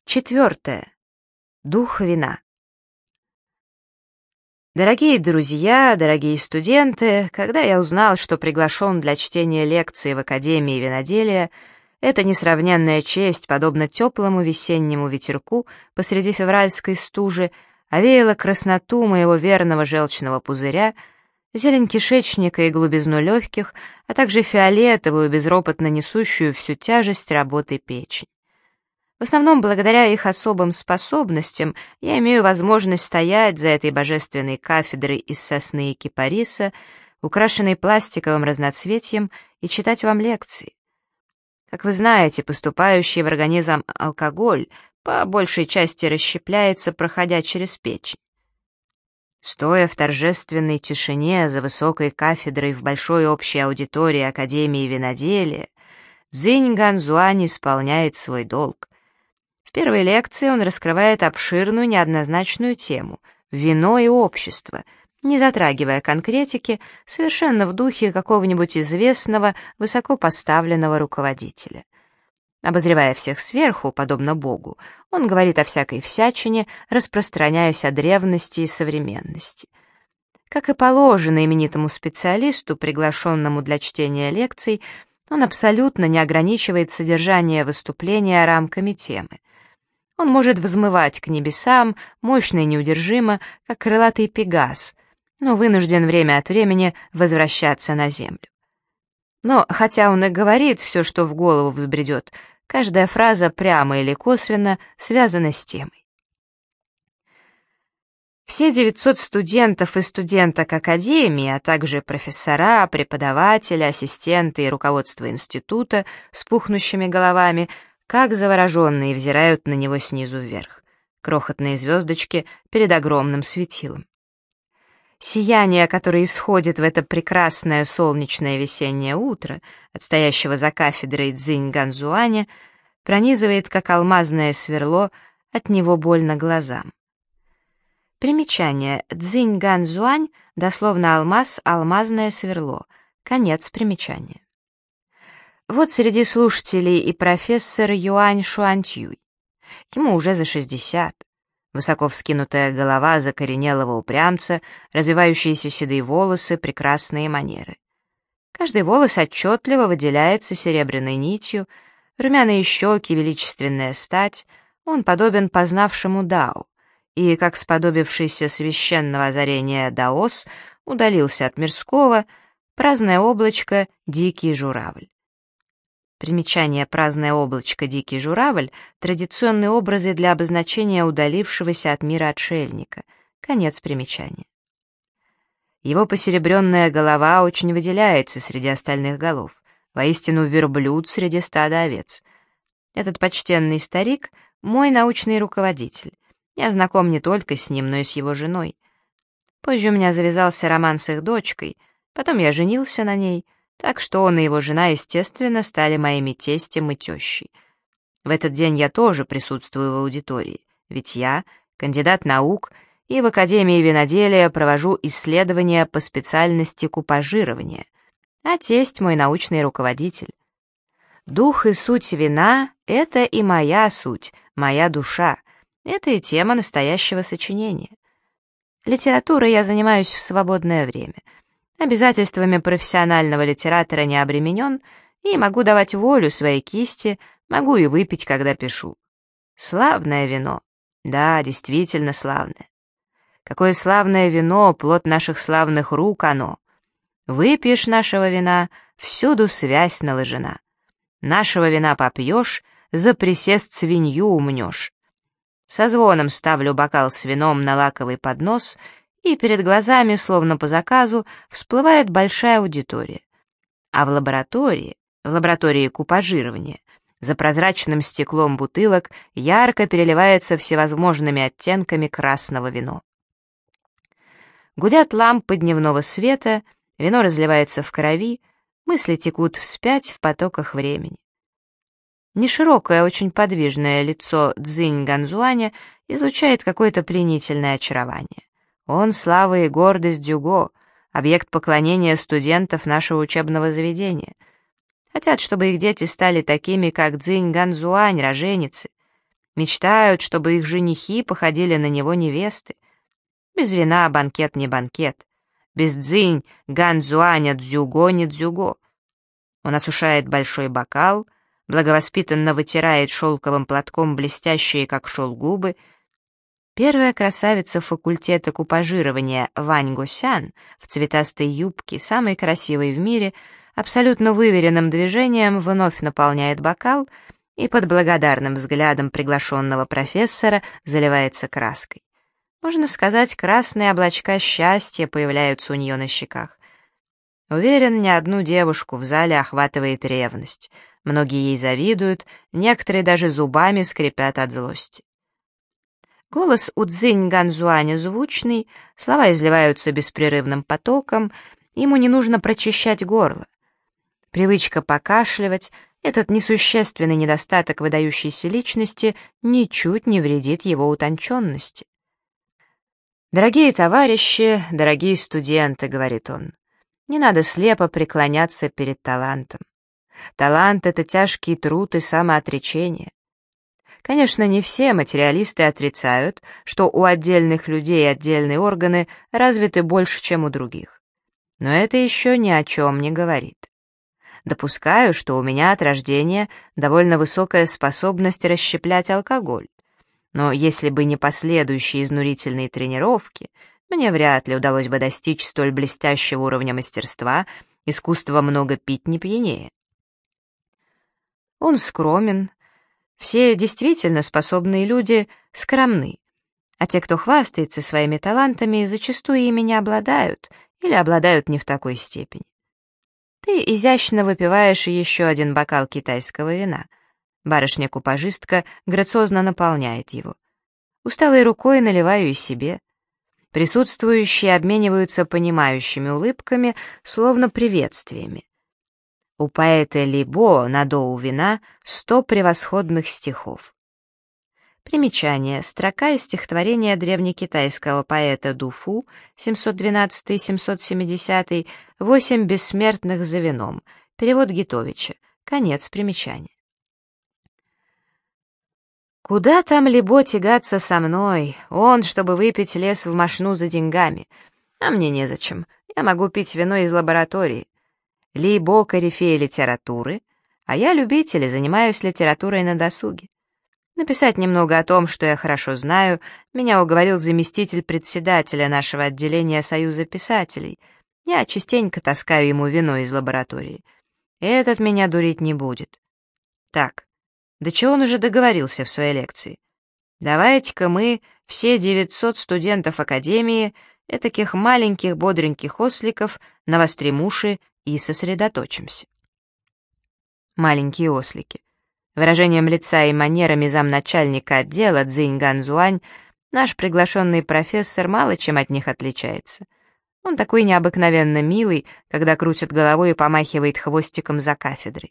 Четвертое. Дух вина. Дорогие друзья, дорогие студенты, когда я узнал, что приглашен для чтения лекции в Академии виноделия, эта несравненная честь, подобно теплому весеннему ветерку посреди февральской стужи, овеяла красноту моего верного желчного пузыря, зелень кишечника и голубизну легких, а также фиолетовую, безропотно несущую всю тяжесть работы печень. В основном, благодаря их особым способностям, я имею возможность стоять за этой божественной кафедрой из сосны и кипариса, украшенной пластиковым разноцветием, и читать вам лекции. Как вы знаете, поступающий в организм алкоголь по большей части расщепляется, проходя через печень. Стоя в торжественной тишине за высокой кафедрой в большой общей аудитории Академии виноделия, Цзинь Ганзуань исполняет свой долг. В первой лекции он раскрывает обширную неоднозначную тему «Вино и общество», не затрагивая конкретики, совершенно в духе какого-нибудь известного, высокопоставленного руководителя. Обозревая всех сверху, подобно Богу, он говорит о всякой всячине, распространяясь о древности и современности. Как и положено именитому специалисту, приглашенному для чтения лекций, он абсолютно не ограничивает содержание выступления рамками темы. Он может взмывать к небесам, мощно и неудержимо, как крылатый пегас, но вынужден время от времени возвращаться на землю. Но хотя он и говорит все, что в голову взбредет, каждая фраза прямо или косвенно связана с темой. Все 900 студентов и студенток Академии, а также профессора, преподаватели, ассистенты и руководство института с пухнущими головами, как завороженные, взирают на него снизу вверх, крохотные звездочки перед огромным светилом. Сияние, которое исходит в это прекрасное солнечное весеннее утро от стоящего за кафедрой Цзинь Ганзуаня, пронизывает, как алмазное сверло, от него больно глазам. Примечание. Цзинь Ганзуань, дословно алмаз, алмазное сверло. Конец примечания. Вот среди слушателей и профессор Юань Шуантюй. Ему уже за 60. Высоко вскинутая голова закоренелого упрямца, развивающиеся седые волосы, прекрасные манеры. Каждый волос отчетливо выделяется серебряной нитью, румяные щеки, величественная стать, он подобен познавшему Дао, и, как сподобившийся священного озарения даос, удалился от мирского, праздное облачко, дикий журавль. Примечание «праздное облачко, дикий журавль» — традиционные образы для обозначения удалившегося от мира отшельника. Конец примечания. Его посеребренная голова очень выделяется среди остальных голов, воистину верблюд среди стада овец. Этот почтенный старик — мой научный руководитель. Я знаком не только с ним, но и с его женой. Позже у меня завязался роман с их дочкой, потом я женился на ней, так что он и его жена, естественно, стали моими тестем и тещей. В этот день я тоже присутствую в аудитории, ведь я кандидат наук и в Академии виноделия провожу исследования по специальности купажирования, а тесть мой научный руководитель. Дух и суть вина — это и моя суть, моя душа. Это и тема настоящего сочинения. Литературой я занимаюсь в свободное время. Обязательствами профессионального литератора не обременен и могу давать волю своей кисти, могу и выпить, когда пишу. Славное вино. Да, действительно славное. Какое славное вино, плод наших славных рук оно. Выпьешь нашего вина, всюду связь наложена. Нашего вина попьешь, за присест свинью умнешь. Со звоном ставлю бокал с вином на лаковый поднос, и перед глазами, словно по заказу, всплывает большая аудитория. А в лаборатории купажирования, за прозрачным стеклом бутылок ярко переливается всевозможными оттенками красного вино. Гудят лампы дневного света, вино разливается в крови, мысли текут вспять в потоках времени. Неширокое, очень подвижное лицо Цзинь Ганзуаня излучает какое-то пленительное очарование. Он — слава и гордость Дюго, объект поклонения студентов нашего учебного заведения. Хотят, чтобы их дети стали такими, как Цзинь Ганзуань, роженицы. Мечтают, чтобы их женихи походили на него невесты. Без вина банкет не банкет. Без дзынь, ганзуаня, дзюго не дзюго. Он осушает большой бокал, благовоспитанно вытирает шелковым платком блестящие, как шел, губы. Первая красавица факультета купажирования Вань Гусян в цветастой юбке, самой красивой в мире, абсолютно выверенным движением вновь наполняет бокал и под благодарным взглядом приглашенного профессора заливается краской. Можно сказать, красные облачка счастья появляются у нее на щеках. Уверен, ни одну девушку в зале охватывает ревность. Многие ей завидуют, некоторые даже зубами скрипят от злости. Голос у Цзинь Ганзуаня звучный, слова изливаются беспрерывным потоком, ему не нужно прочищать горло. Привычка покашливать, этот несущественный недостаток выдающейся личности, ничуть не вредит его утонченности. «Дорогие товарищи, дорогие студенты», — говорит он, — «не надо слепо преклоняться перед талантом. Талант — это тяжкий труд и самоотречение. Конечно, не все материалисты отрицают, что у отдельных людей отдельные органы развиты больше, чем у других. Но это еще ни о чем не говорит. Допускаю, что у меня от рождения довольно высокая способность расщеплять алкоголь. Но если бы не последующие изнурительные тренировки, мне вряд ли удалось бы достичь столь блестящего уровня мастерства, искусства много пить не пьянее. Он скромен. Все действительно способные люди скромны, а те, кто хвастается своими талантами, зачастую ими не обладают или обладают не в такой степени. Ты изящно выпиваешь еще один бокал китайского вина. Барышня-купажистка грациозно наполняет его. Усталой рукой наливаю и себе. Присутствующие обмениваются понимающими улыбками, словно приветствиями. У поэта Либо на доу вина 100 превосходных стихов. Примечание. Строка из стихотворения древнекитайского поэта Дуфу 712-770 «8 бессмертных за вином». Перевод Гитовича. Конец примечания. Куда там Либо тягаться со мной? Он, чтобы выпить, лез в мошну за деньгами. А мне незачем. Я могу пить вино из лаборатории. Либо корифей литературы, а я любитель и занимаюсь литературой на досуге. Написать немного о том, что я хорошо знаю, меня уговорил заместитель председателя нашего отделения Союза писателей. Я частенько таскаю ему вино из лаборатории. Этот меня дурить не будет. Так, до чего он уже договорился в своей лекции? Давайте-ка мы, все 900 студентов Академии, этаких маленьких бодреньких осликов, навострим уши и сосредоточимся. Маленькие ослики. Выражением лица и манерами замначальника отдела Цзинь Ганзуань наш приглашенный профессор мало чем от них отличается. Он такой необыкновенно милый, когда крутит головой и помахивает хвостиком за кафедрой.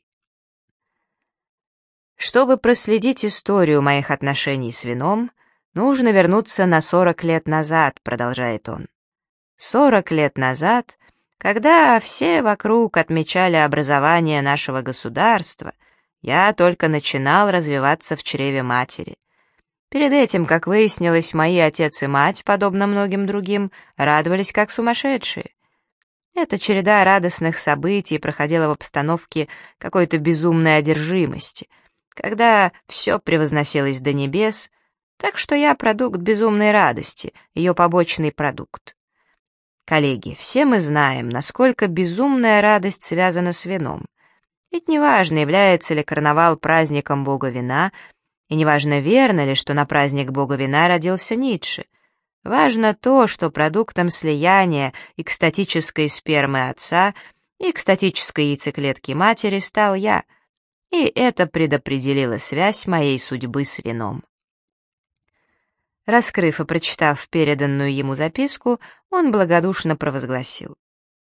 Чтобы проследить историю моих отношений с вином, нужно вернуться на 40 лет назад, продолжает он. 40 лет назад, когда все вокруг отмечали образование нашего государства, я только начинал развиваться в чреве матери. Перед этим, как выяснилось, мои отец и мать, подобно многим другим, радовались как сумасшедшие. Эта череда радостных событий проходила в обстановке какой-то безумной одержимости, когда все превозносилось до небес, так что я продукт безумной радости, ее побочный продукт. Коллеги, все мы знаем, насколько безумная радость связана с вином. Ведь неважно, является ли карнавал праздником бога вина, и неважно, верно ли, что на праздник бога вина родился Ницше. Важно то, что продуктом слияния экстатической спермы отца и экстатической яйцеклетки матери стал я, и это предопределило связь моей судьбы с вином. Раскрыв и прочитав переданную ему записку, он благодушно провозгласил: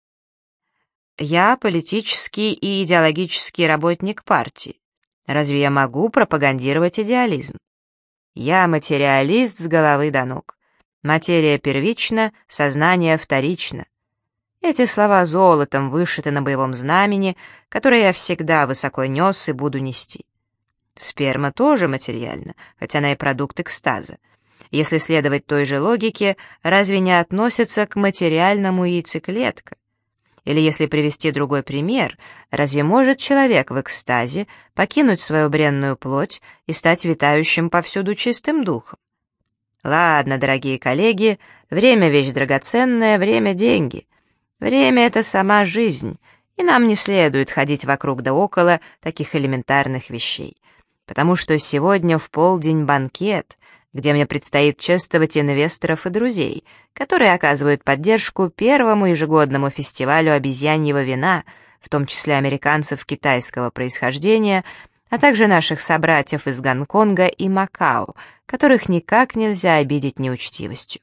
«Я политический и идеологический работник партии. Разве я могу пропагандировать идеализм? Я материалист с головы до ног. Материя первична, сознание вторично». Эти слова золотом вышиты на боевом знамени, которое я всегда высоко нес и буду нести. Сперма тоже материальна, хотя она и продукт экстаза. Если следовать той же логике, разве не относится к материальному яйцеклетка? Или если привести другой пример, разве может человек в экстазе покинуть свою бренную плоть и стать витающим повсюду чистым духом? Ладно, дорогие коллеги, время — вещь драгоценная, время — деньги. Время — это сама жизнь, и нам не следует ходить вокруг да около таких элементарных вещей, потому что сегодня в полдень банкет, где мне предстоит чествовать инвесторов и друзей, которые оказывают поддержку первому ежегодному фестивалю обезьяньего вина, в том числе американцев китайского происхождения, а также наших собратьев из Гонконга и Макао, которых никак нельзя обидеть неучтивостью.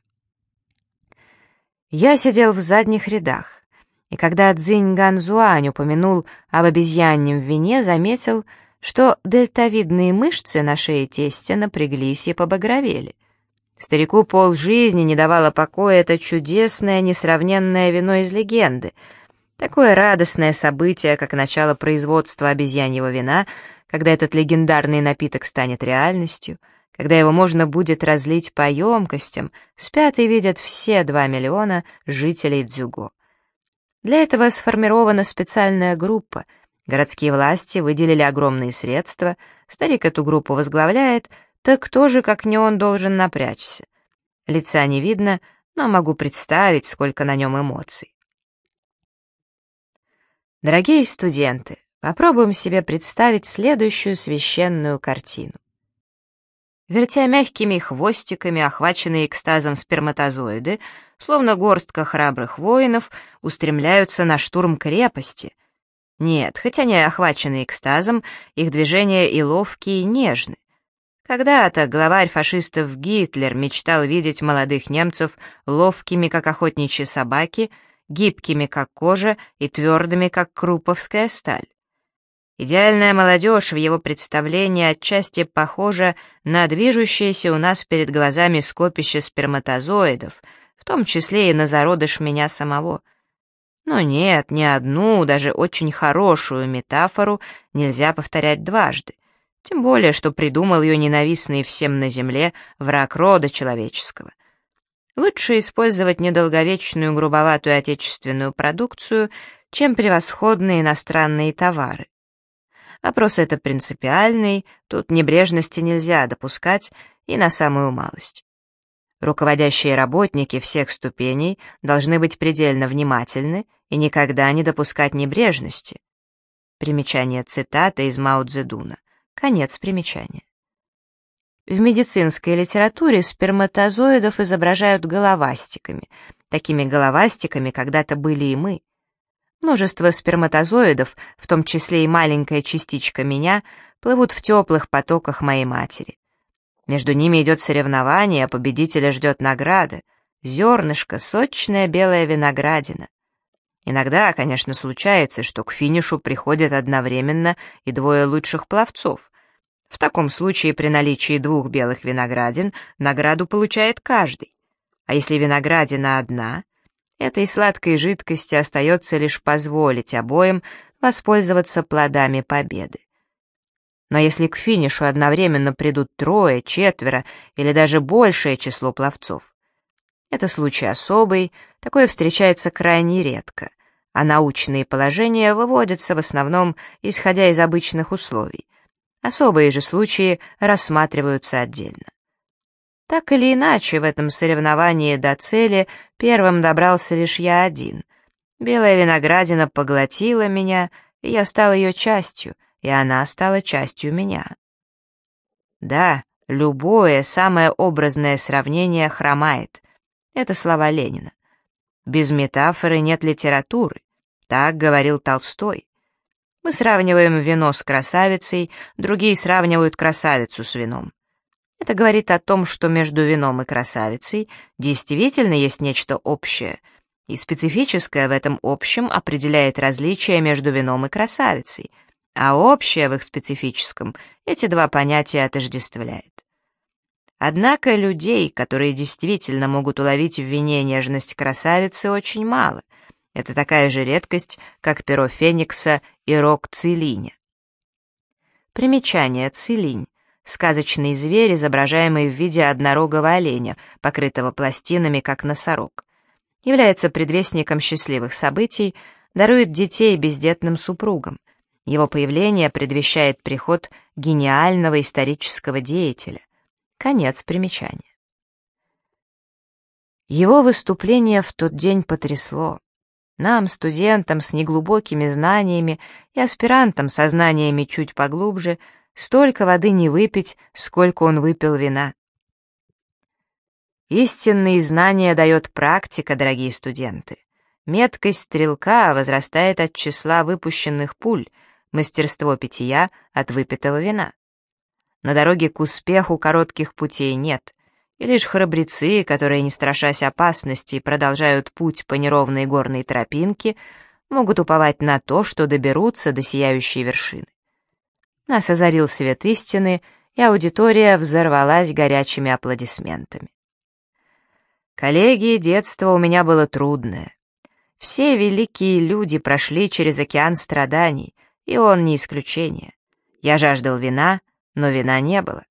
Я сидел в задних рядах, и когда Цзинь Ганзуань упомянул об обезьяньем вине, заметил, что дельтовидные мышцы на шее тестя напряглись и побагровели. Старику полжизни не давало покоя это чудесное, несравненное вино из легенды, такое радостное событие, как начало производства обезьяньего вина, когда этот легендарный напиток станет реальностью, когда его можно будет разлить по емкостям, спят и видят все 2 миллиона жителей Цзюго. Для этого сформирована специальная группа, городские власти выделили огромные средства, старик эту группу возглавляет, так кто же, как не он, должен напрячься? Лица не видно, но могу представить, сколько на нем эмоций. Дорогие студенты, попробуем себе представить следующую священную картину. Вертя мягкими хвостиками, охваченные экстазом сперматозоиды, словно горстка храбрых воинов, устремляются на штурм крепости. Нет, хотя они охвачены экстазом, их движения и ловкие, и нежны. Когда-то главарь фашистов Гитлер мечтал видеть молодых немцев ловкими, как охотничьи собаки, гибкими, как кожа, и твердыми, как круповская сталь. Идеальная молодежь в его представлении отчасти похожа на движущееся у нас перед глазами скопище сперматозоидов, в том числе и на зародыш меня самого. Но нет, ни одну, даже очень хорошую метафору нельзя повторять дважды, тем более, что придумал ее ненавистный всем на земле враг рода человеческого. Лучше использовать недолговечную грубоватую отечественную продукцию, чем превосходные иностранные товары. Вопрос это принципиальный, тут небрежности нельзя допускать и на самую малость. Руководящие работники всех ступеней должны быть предельно внимательны и никогда не допускать небрежности. Примечание цитата из Мао Цзэдуна. Конец примечания. В медицинской литературе сперматозоидов изображают головастиками. Такими головастиками когда-то были и мы. Множество сперматозоидов, в том числе и маленькая частичка меня, плывут в теплых потоках моей матери. Между ними идет соревнование, а победителя ждет награда. Зернышко, сочная белая виноградина. Иногда, конечно, случается, что к финишу приходят одновременно и 2 лучших пловцов. В таком случае при наличии 2 белых виноградин награду получает каждый. А если виноградина одна, этой сладкой жидкости остается лишь позволить обоим воспользоваться плодами победы. Но если к финишу одновременно придут 3, 4 или даже большее число пловцов, это случай особый, такое встречается крайне редко, а научные положения выводятся в основном исходя из обычных условий. Особые же случаи рассматриваются отдельно. Так или иначе, в этом соревновании до цели первым добрался лишь я один. Белая виноградина поглотила меня, и я стал ее частью, и она стала частью меня. Да, любое самое образное сравнение хромает. Это слова Ленина. Без метафоры нет литературы. Так говорил Толстой. Мы сравниваем вино с красавицей, другие сравнивают красавицу с вином. Это говорит о том, что между вином и красавицей действительно есть нечто общее, и специфическое в этом общем определяет различие между вином и красавицей, а общее в их специфическом эти 2 понятия отождествляет. Однако людей, которые действительно могут уловить в вине нежность красавицы, очень мало. Это такая же редкость, как перо феникса и рог цилиня. Примечание: цилинь. Сказочный зверь, изображаемый в виде однорогого оленя, покрытого пластинами, как носорог. Является предвестником счастливых событий, дарует детей бездетным супругам. Его появление предвещает приход гениального исторического деятеля. Конец примечания. Его выступление в тот день потрясло. Нам, студентам с неглубокими знаниями и аспирантам со знаниями чуть поглубже, столько воды не выпить, сколько он выпил вина. Истинные знания дает практика, дорогие студенты. Меткость стрелка возрастает от числа выпущенных пуль, мастерство питья от выпитого вина. На дороге к успеху коротких путей нет, и лишь храбрецы, которые, не страшась опасности, продолжают путь по неровной горной тропинке, могут уповать на то, что доберутся до сияющей вершины. Нас озарил свет истины, и аудитория взорвалась горячими аплодисментами. Коллеги, детство у меня было трудное. Все великие люди прошли через океан страданий, и он не исключение. Я жаждал вина, но вина не было.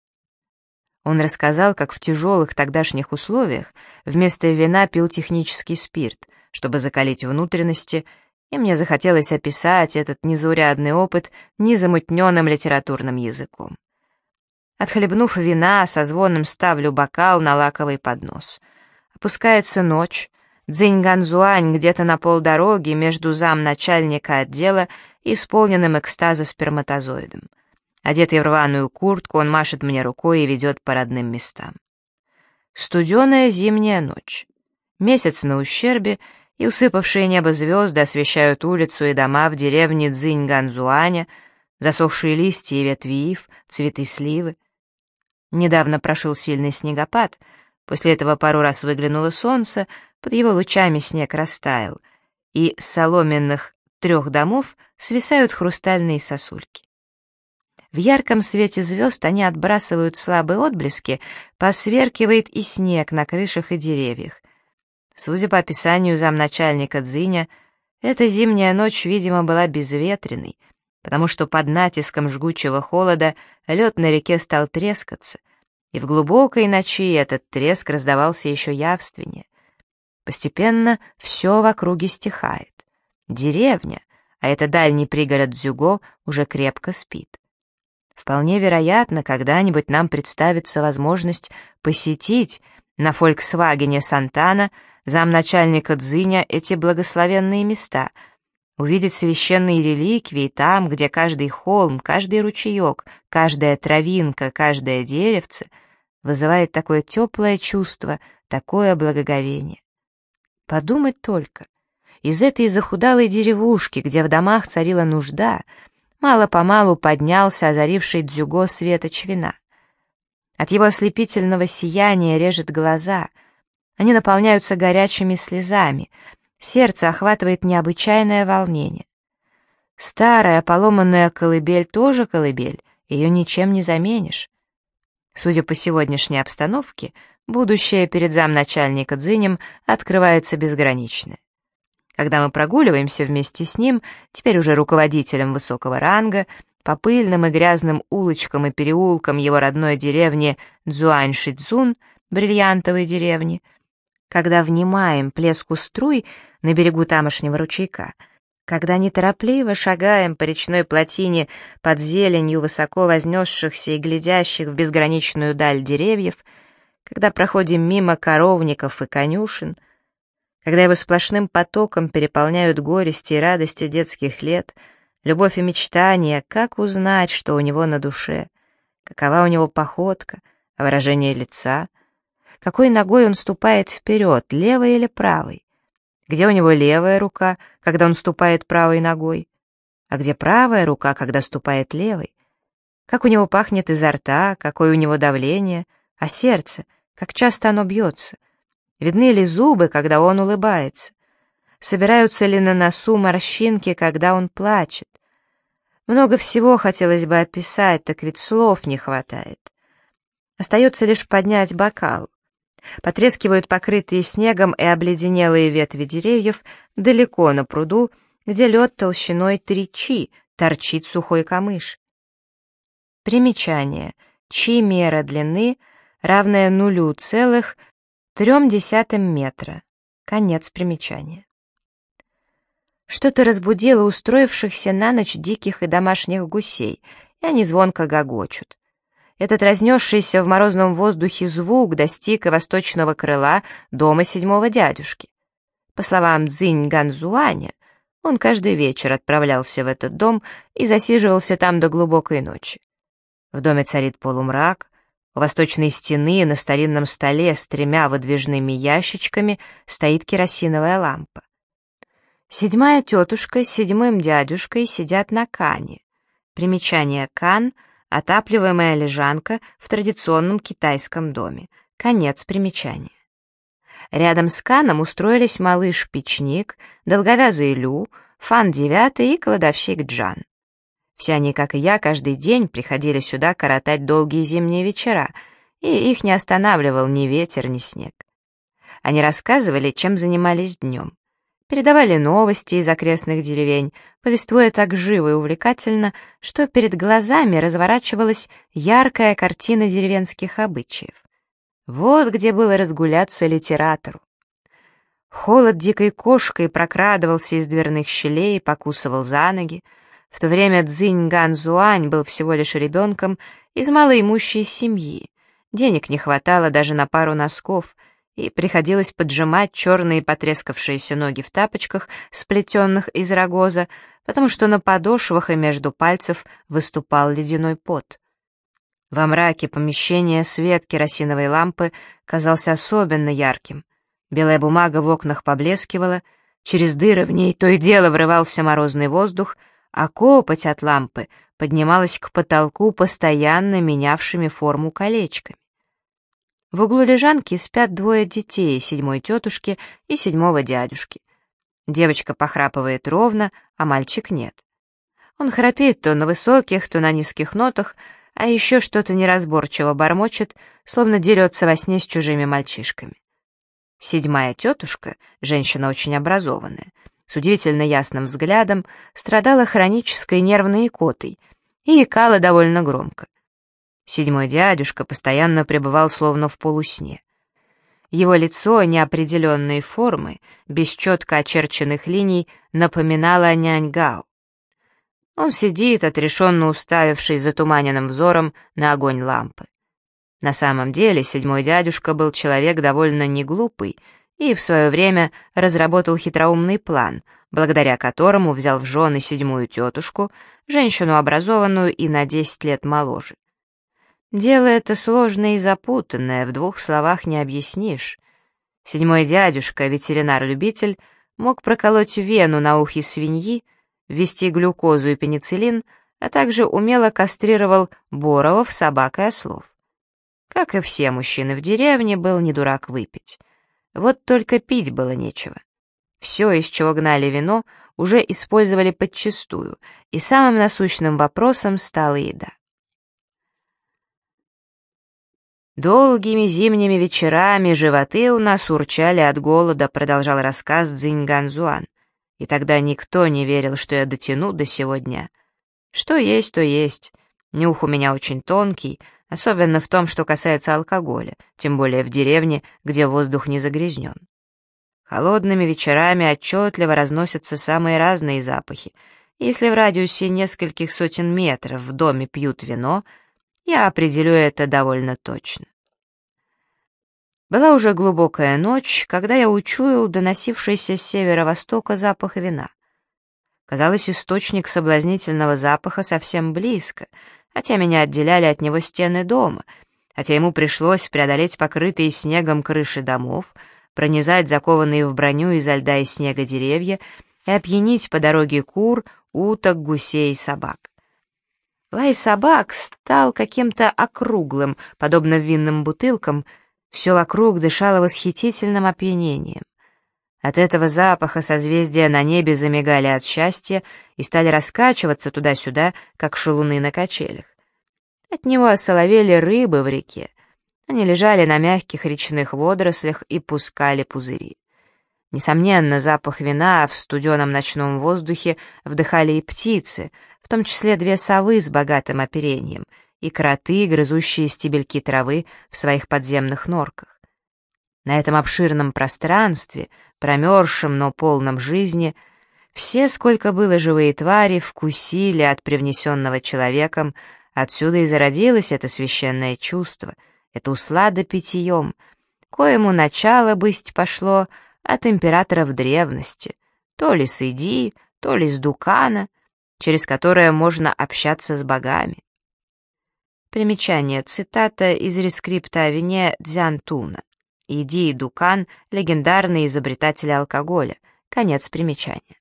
Он рассказал, как в тяжелых тогдашних условиях вместо вина пил технический спирт, чтобы закалить внутренности, и мне захотелось описать этот незаурядный опыт незамутненным литературным языком. Отхлебнув вина, со звоном ставлю бокал на лаковый поднос. Опускается ночь, Цзиньганзуань где-то на полдороги между замначальника отдела и исполненным экстаза сперматозоидом. Одетый в рваную куртку, он машет мне рукой и ведет по родным местам. Студеная зимняя ночь. Месяц на ущербе, и усыпавшие небо звезды освещают улицу и дома в деревне Цзиньганзуаня, засохшие листья и ветви ив, цветы сливы. Недавно прошел сильный снегопад, после этого пару раз выглянуло солнце, под его лучами снег растаял, и с соломенных 3 домов свисают хрустальные сосульки. В ярком свете звезд они отбрасывают слабые отблески, посверкивает и снег на крышах и деревьях. Судя по описанию замначальника Цзиня, эта зимняя ночь, видимо, была безветренной, потому что под натиском жгучего холода лед на реке стал трескаться, и в глубокой ночи этот треск раздавался еще явственнее. Постепенно все в округе стихает. Деревня, а это дальний пригород Дзюго, уже крепко спит. Вполне вероятно, когда-нибудь нам представится возможность посетить на «Фольксвагене Сантана» замначальника Цзиня эти благословенные места, увидеть священные реликвии там, где каждый холм, каждый ручеек, каждая травинка, каждое деревце вызывает такое теплое чувство, такое благоговение. Подумать только, из этой захудалой деревушки, где в домах царила нужда, мало-помалу поднялся озаривший Дзюго светоч вина. От его ослепительного сияния режет глаза, они наполняются горячими слезами, сердце охватывает необычайное волнение. Старая поломанная колыбель тоже колыбель, ее ничем не заменишь. Судя по сегодняшней обстановке, будущее перед замначальника Цзинем открывается безграничное. Когда мы прогуливаемся вместе с ним, теперь уже руководителем высокого ранга, по пыльным и грязным улочкам и переулкам его родной деревни Цзуаньшицзун, бриллиантовой деревни, когда внимаем плеску струй на берегу тамошнего ручейка, когда неторопливо шагаем по речной плотине под зеленью высоко вознесшихся и глядящих в безграничную даль деревьев, когда проходим мимо коровников и конюшен, когда его сплошным потоком переполняют горести и радости детских лет, любовь и мечтания, как узнать, что у него на душе, какова у него походка, выражение лица, какой ногой он ступает вперед, левой или правой, где у него левая рука, когда он ступает правой ногой, а где правая рука, когда ступает левой, как у него пахнет изо рта, какое у него давление, а сердце, как часто оно бьется, видны ли зубы, когда он улыбается, собираются ли на носу морщинки, когда он плачет. Много всего хотелось бы описать, так ведь слов не хватает. Остается лишь поднять бокал. Потрескивают покрытые снегом и обледенелые ветви деревьев далеко на пруду, где лед толщиной 3 чи торчит сухой камыш. Примечание. Чи мера длины равная 0,3 метра. Конец примечания. Что-то разбудило устроившихся на ночь диких и домашних гусей, и они звонко гогочут. Этот разнесшийся в морозном воздухе звук достиг и восточного крыла дома седьмого дядюшки. По словам Цзинь Ганзуаня, он каждый вечер отправлялся в этот дом и засиживался там до глубокой ночи. В доме царит полумрак, у восточной стены на старинном столе с 3 выдвижными ящичками стоит керосиновая лампа. Седьмая тетушка с седьмым дядюшкой сидят на кане. Примечание: кан — отапливаемая лежанка в традиционном китайском доме. Конец примечания. Рядом с каном устроились малыш-печник, долговязый Лю, Фан девятый и кладовщик Джан. Все они, как и я, каждый день приходили сюда коротать долгие зимние вечера, и их не останавливал ни ветер, ни снег. Они рассказывали, чем занимались днем. Передавали новости из окрестных деревень, повествуя так живо и увлекательно, что перед глазами разворачивалась яркая картина деревенских обычаев. Вот где было разгуляться литератору. Холод дикой кошкой прокрадывался из дверных щелей и покусывал за ноги, в то время Цзинь Ганзуань был всего лишь ребенком из малоимущей семьи, денег не хватало даже на пару носков, и приходилось поджимать черные потрескавшиеся ноги в тапочках, сплетенных из рогоза, потому что на подошвах и между пальцев выступал ледяной пот. Во мраке помещения свет керосиновой лампы казался особенно ярким. Белая бумага в окнах поблескивала, через дыры в ней то и дело врывался морозный воздух, а копоть от лампы поднималась к потолку постоянно менявшими форму колечками. В углу лежанки спят 2 детей седьмой тетушки и седьмого дядюшки. Девочка похрапывает ровно, а мальчик нет. Он храпит то на высоких, то на низких нотах, а еще что-то неразборчиво бормочет, словно дерется во сне с чужими мальчишками. Седьмая тетушка, женщина очень образованная, с удивительно ясным взглядом, страдала хронической нервной икотой и икала довольно громко. Седьмой дядюшка постоянно пребывал словно в полусне. Его лицо неопределенной формы, без четко очерченных линий, напоминало нянь-гао. Он сидит, отрешенно уставившись затуманенным взором на огонь лампы. На самом деле седьмой дядюшка был человек довольно неглупый и в свое время разработал хитроумный план, благодаря которому взял в жены седьмую тетушку, женщину образованную и на 10 лет моложе. Дело это сложное и запутанное, в 2 словах не объяснишь. Седьмой дядюшка, ветеринар-любитель, мог проколоть вену на ухе свиньи, ввести глюкозу и пенициллин, а также умело кастрировал боровов, собак и ослов. Как и все мужчины в деревне, был не дурак выпить. Вот только пить было нечего. Все, из чего гнали вино, уже использовали подчистую, и самым насущным вопросом стала еда. «Долгими зимними вечерами животы у нас урчали от голода», продолжал рассказ Цзинь Ганзуан. «И тогда никто не верил, что я дотяну до сего дня. Что есть, то есть. Нюх у меня очень тонкий, особенно в том, что касается алкоголя, тем более в деревне, где воздух не загрязнен. Холодными вечерами отчетливо разносятся самые разные запахи. Если в радиусе нескольких сотен метров в доме пьют вино, я определю это довольно точно». Была уже глубокая ночь, когда я учуял доносившийся с северо-востока запах вина. Казалось, источник соблазнительного запаха совсем близко, хотя меня отделяли от него стены дома, хотя ему пришлось преодолеть покрытые снегом крыши домов, пронизать закованные в броню изо льда и снега деревья и опьянить по дороге кур, уток, гусей и собак. Лай собак стал каким-то округлым, подобно винным бутылкам, все вокруг дышало восхитительным опьянением. От этого запаха созвездия на небе замигали от счастья и стали раскачиваться туда-сюда, как шалуны на качелях. От него осоловели рыбы в реке. Они лежали на мягких речных водорослях и пускали пузыри. Несомненно, запах вина в студеном ночном воздухе вдыхали и птицы, в том числе 2 совы с богатым оперением, и кроты, грызущие стебельки травы в своих подземных норках. На этом обширном пространстве, промерзшем, но полном жизни, все, сколько было живые твари, вкусили от привнесенного человеком, отсюда и зародилось это священное чувство, это услада питьем, коему начало бысть пошло от императоров древности, то ли с Иди, то ли с Дукана, через которое можно общаться с богами. Примечание, цитата из рескрипта о вине Дзянтуна. Иди и Дукан — легендарные изобретатели алкоголя. Конец примечания.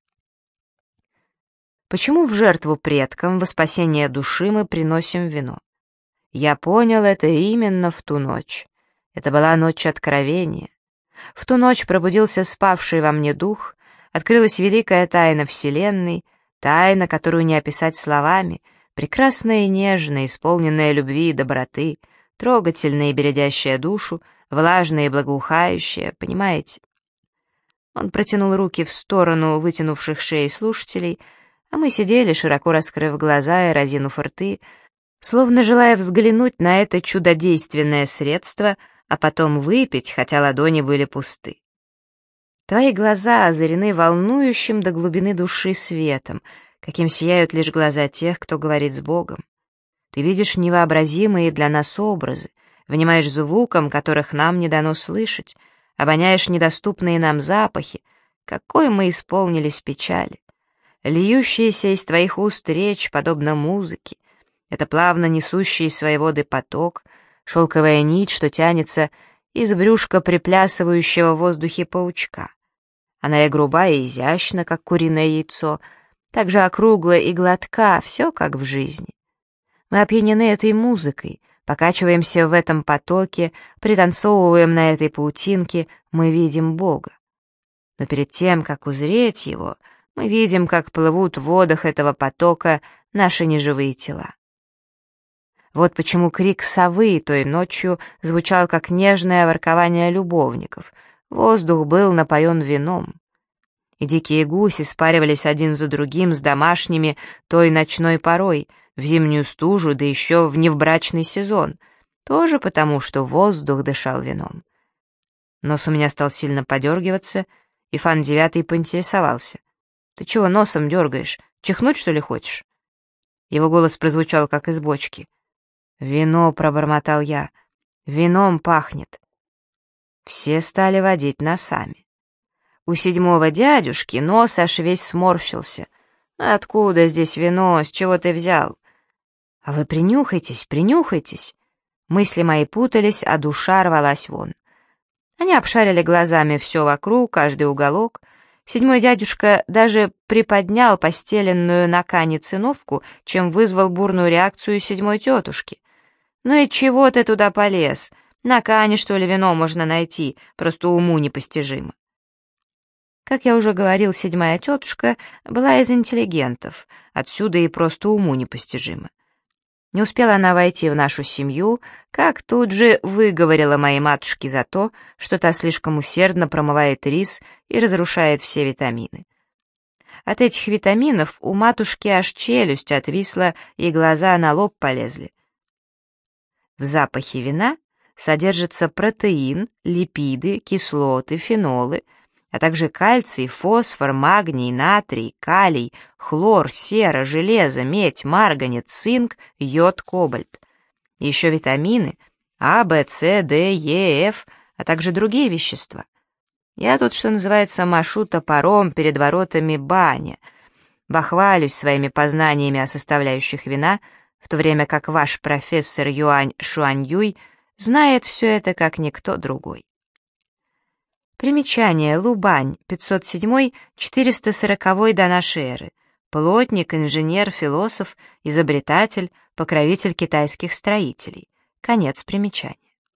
Почему в жертву предкам во спасение души мы приносим вино? Я понял это именно в ту ночь. Это была ночь откровения. В ту ночь пробудился спавший во мне дух, открылась великая тайна Вселенной, тайна, которую не описать словами, прекрасная и нежная, исполненная любви и доброты, трогательная и бередящая душу, влажная и благоухающая, понимаете? Он протянул руки в сторону вытянувших шеи слушателей, а мы сидели, широко раскрыв глаза и разинув рты, словно желая взглянуть на это чудодейственное средство, а потом выпить, хотя ладони были пусты. Твои глаза озарены волнующим до глубины души светом, каким сияют лишь глаза тех, кто говорит с Богом. Ты видишь невообразимые для нас образы, внимаешь звукам, которых нам не дано слышать, обоняешь недоступные нам запахи, какой мы исполнились печали. Льющаяся из твоих уст речь, подобно музыке, это плавно несущий из своей воды поток, шелковая нить, что тянется из брюшка приплясывающего в воздухе паучка. Она и груба, и изящна, как куриное яйцо, так же округла и гладка, все как в жизни. Мы опьянены этой музыкой, покачиваемся в этом потоке, пританцовываем на этой паутинке, мы видим Бога. Но перед тем, как узреть Его, мы видим, как плывут в водах этого потока наши неживые тела. Вот почему крик совы той ночью звучал как нежное воркование любовников, воздух был напоен вином. И дикие гуси спаривались один за другим с домашними той ночной порой, в зимнюю стужу, да еще в невбрачный сезон, тоже потому, что воздух дышал вином. Нос у меня стал сильно подергиваться, и Фан Девятый поинтересовался: «Ты чего носом дергаешь? Чихнуть, что ли, хочешь?» Его голос прозвучал, как из бочки. «Вино», — пробормотал я, — «вином пахнет». Все стали водить носами. У седьмого дядюшки нос аж весь сморщился. «Откуда здесь вино? С чего ты взял?» «А вы принюхайтесь, принюхайтесь». Мысли мои путались, а душа рвалась вон. Они обшарили глазами все вокруг, каждый уголок. Седьмой дядюшка даже приподнял постеленную на кане циновку, чем вызвал бурную реакцию седьмой тетушки. «Ну и чего ты туда полез? На кане, что ли, вино можно найти? Просто уму непостижимо». Как я уже говорил, седьмая тетушка была из интеллигентов, отсюда и просто уму непостижимо. Не успела она войти в нашу семью, как тут же выговорила моей матушке за то, что та слишком усердно промывает рис и разрушает все витамины. От этих витаминов у матушки аж челюсть отвисла и глаза на лоб полезли. В запахе вина содержится протеин, липиды, кислоты, фенолы, а также кальций, фосфор, магний, натрий, калий, хлор, сера, железо, медь, марганец, цинк, йод, кобальт. И еще витамины А, В, С, Д, Е, Ф, а также другие вещества. Я тут, что называется, машу топором перед воротами бани, бахвалюсь своими познаниями о составляющих вина, в то время как ваш профессор Юань Шуаньюй знает все это как никто другой. Примечание. Лубань, 507-440 до нашей эры. Плотник, инженер, философ, изобретатель, покровитель китайских строителей. Конец примечания.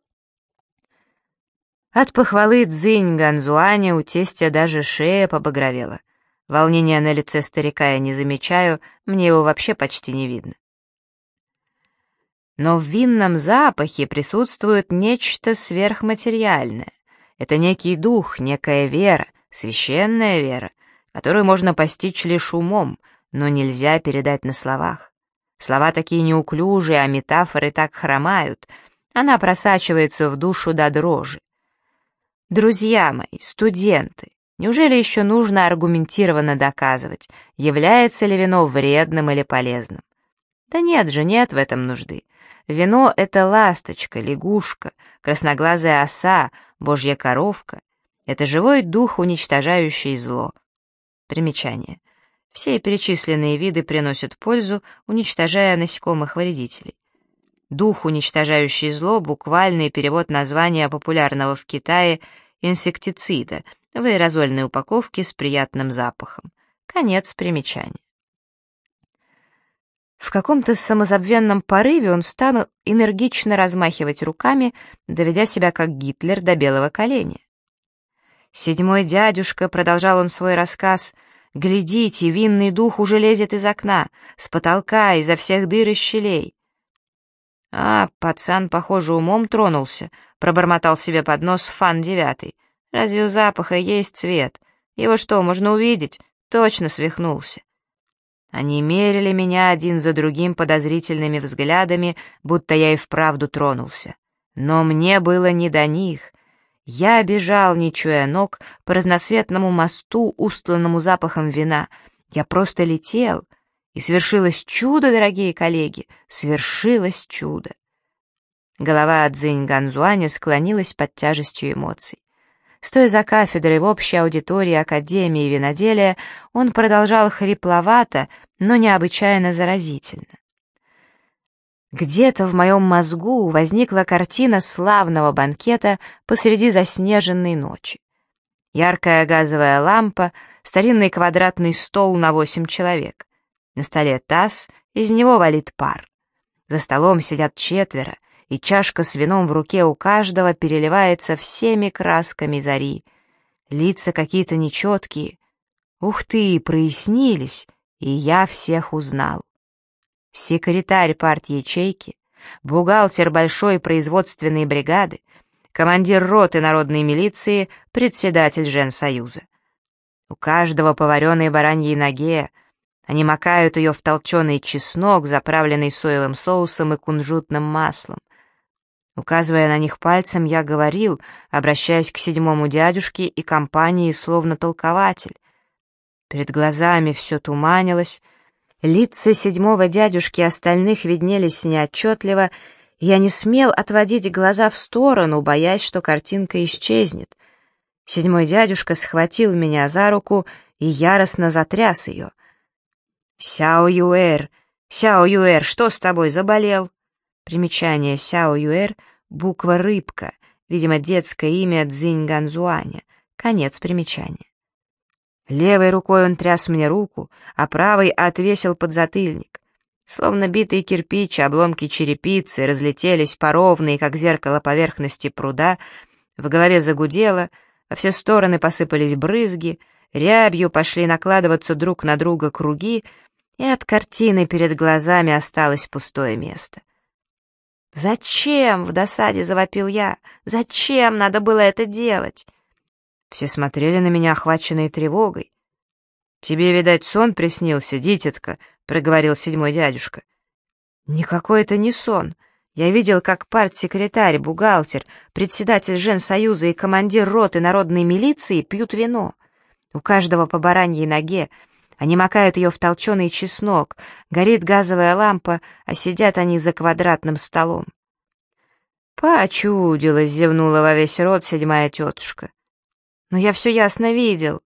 От похвалы Цзинь Ганзуаня у тестя даже шея побагровела. Волнения на лице старика я не замечаю, мне его вообще почти не видно. Но в винном запахе присутствует нечто сверхматериальное. Это некий дух, некая вера, священная вера, которую можно постичь лишь умом, но нельзя передать на словах. Слова такие неуклюжие, а метафоры так хромают. Она просачивается в душу до дрожи. Друзья мои, студенты, неужели еще нужно аргументированно доказывать, является ли вино вредным или полезным? Да нет же, нет в этом нужды. Вино — это ласточка, лягушка, красноглазая оса, божья коровка. Это живой дух, уничтожающий зло. Примечание. Все перечисленные виды приносят пользу, уничтожая насекомых-вредителей. Дух, уничтожающий зло — буквальный перевод названия популярного в Китае инсектицида в аэрозольной упаковке с приятным запахом. Конец примечания. В каком-то самозабвенном порыве он стал энергично размахивать руками, доведя себя как Гитлер до белого коленя. «Седьмой дядюшка», — продолжал он свой рассказ, — «глядите, винный дух уже лезет из окна, с потолка, изо всех дыр и щелей». «А, пацан, похоже, умом тронулся», — пробормотал себе под нос Фан девятый. «Разве у запаха есть цвет? Его что, можно увидеть? Точно свихнулся». Они мерили меня один за другим подозрительными взглядами, будто я и вправду тронулся. Но мне было не до них. Я бежал, не чуя ног, по разноцветному мосту, устланному запахом вина. Я просто летел. И свершилось чудо, дорогие коллеги, свершилось чудо. Голова Цзинь Ганзуаня склонилась под тяжестью эмоций. Стоя за кафедрой в общей аудитории Академии виноделия, он продолжал хрипловато, но необычайно заразительно. Где-то в моем мозгу возникла картина славного банкета посреди заснеженной ночи. Яркая газовая лампа, старинный квадратный стол на 8 человек. На столе таз, из него валит пар. За столом сидят 4, и чашка с вином в руке у каждого переливается всеми красками зари. Лица какие-то нечеткие. Ух ты, прояснились, и я всех узнал. Секретарь партячейки, бухгалтер большой производственной бригады, командир роты народной милиции, председатель женсоюза. У каждого по вареной бараньей ноге. Они макают ее в толченый чеснок, заправленный соевым соусом и кунжутным маслом. Указывая на них пальцем, я говорил, обращаясь к седьмому дядюшке и компании, словно толкователь. Перед глазами все туманилось, лица седьмого дядюшки и остальных виднелись неотчетливо, и я не смел отводить глаза в сторону, боясь, что картинка исчезнет. Седьмой дядюшка схватил меня за руку и яростно затряс ее. «Сяо Юэр, что с тобой, заболел?» Примечание: Сяо Юэр — буква рыбка, видимо, детское имя Цзинь Ганзуаня. Конец примечания. Левой рукой он тряс мне руку, а правой отвесил подзатыльник. Словно битый кирпич, обломки черепицы разлетелись по ровной, как зеркало, поверхности пруда, в голове загудело, во все стороны посыпались брызги, рябью пошли накладываться друг на друга круги, и от картины перед глазами осталось пустое место. «Зачем?» — в досаде завопил я. «Зачем надо было это делать?» Все смотрели на меня, охваченные тревогой. «Тебе, видать, сон приснился, дитятка», — проговорил седьмой дядюшка. «Никакой это не сон. Я видел, как партсекретарь, бухгалтер, председатель женсоюза и командир роты народной милиции пьют вино. У каждого по бараньей ноге. Они макают ее в толченый чеснок, горит газовая лампа, а сидят они за квадратным столом». «Почудилась», — зевнула во весь рот седьмая тетушка. «Но я все ясно видел».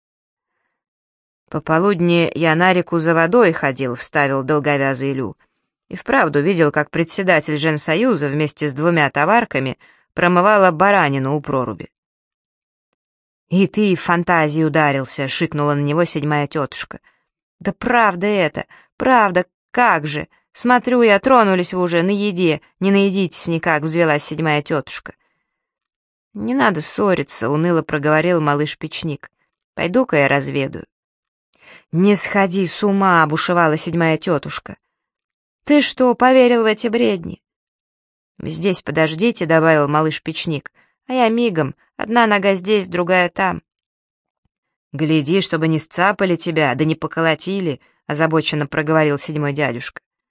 «Пополудни я на реку за водой ходил», — вставил долговязый Лю. «И вправду видел, как председатель женсоюза вместе с 2 товарками промывала баранину у проруби». «И ты в фантазии ударился», — шикнула на него седьмая тетушка. «Да правда это, правда, как же! Смотрю я, тронулись вы уже на еде, не наедитесь никак», — взвелась седьмая тетушка. «Не надо ссориться», — уныло проговорил малыш-печник. «Пойду-ка я разведаю». «Не сходи с ума», — бушевала седьмая тетушка. «Ты что, поверил в эти бредни?» «Здесь подождите», — добавил малыш-печник, «а я мигом, одна нога здесь, другая там». «Гляди, чтобы не сцапали тебя, да не поколотили», — озабоченно проговорил седьмой дядюшка.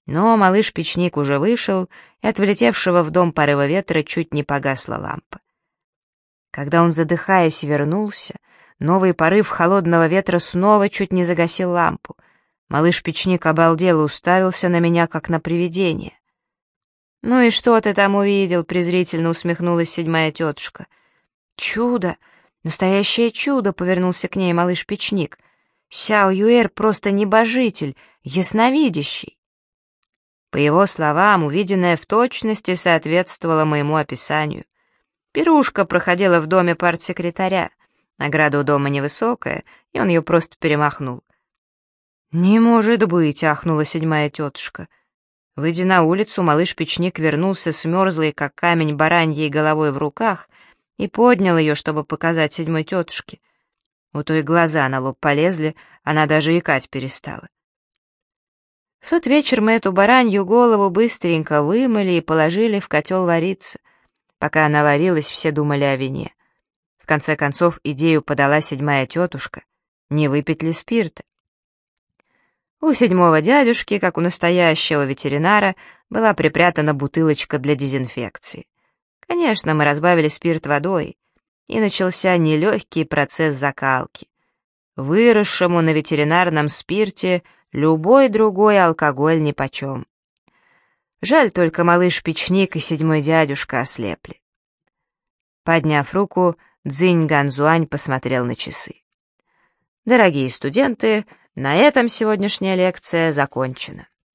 Но малыш-печник уже вышел, и от влетевшего в дом порыва ветра чуть не погасла лампа. Когда он, задыхаясь, вернулся, новый порыв холодного ветра снова чуть не загасил лампу. Малыш-печник обалдел и уставился на меня, как на привидение. «Ну и что ты там увидел?» — презрительно усмехнулась седьмая тетушка. «Чудо! Настоящее чудо!» — повернулся к ней малыш-печник. «Сяо Юэр просто небожитель, ясновидящий». По его словам, увиденное в точности соответствовало моему описанию. Пирушка проходила в доме партсекретаря. Награда у дома невысокая, и он ее просто перемахнул. «Не может быть!» — ахнула седьмая тетушка. Выйдя на улицу, малыш-печник вернулся с мерзлой, как камень, бараньей головой в руках и поднял ее, чтобы показать седьмой тетушке. У той глаза на лоб полезли, она даже икать перестала. В тот вечер мы эту баранью голову быстренько вымыли и положили в котел вариться. Пока она варилась, все думали о вине. В конце концов, идею подала седьмая тетушка. Не выпить ли спирта? У седьмого дядюшки, как у настоящего ветеринара, была припрятана бутылочка для дезинфекции. Конечно, мы разбавили спирт водой, и начался нелегкий процесс закалки. Выросшему на ветеринарном спирте любой другой алкоголь нипочем. Жаль, только малыш-печник и седьмой дядюшка ослепли. Подняв руку, Цзинь Ганзуань посмотрел на часы. «Дорогие студенты, на этом сегодняшняя лекция закончена».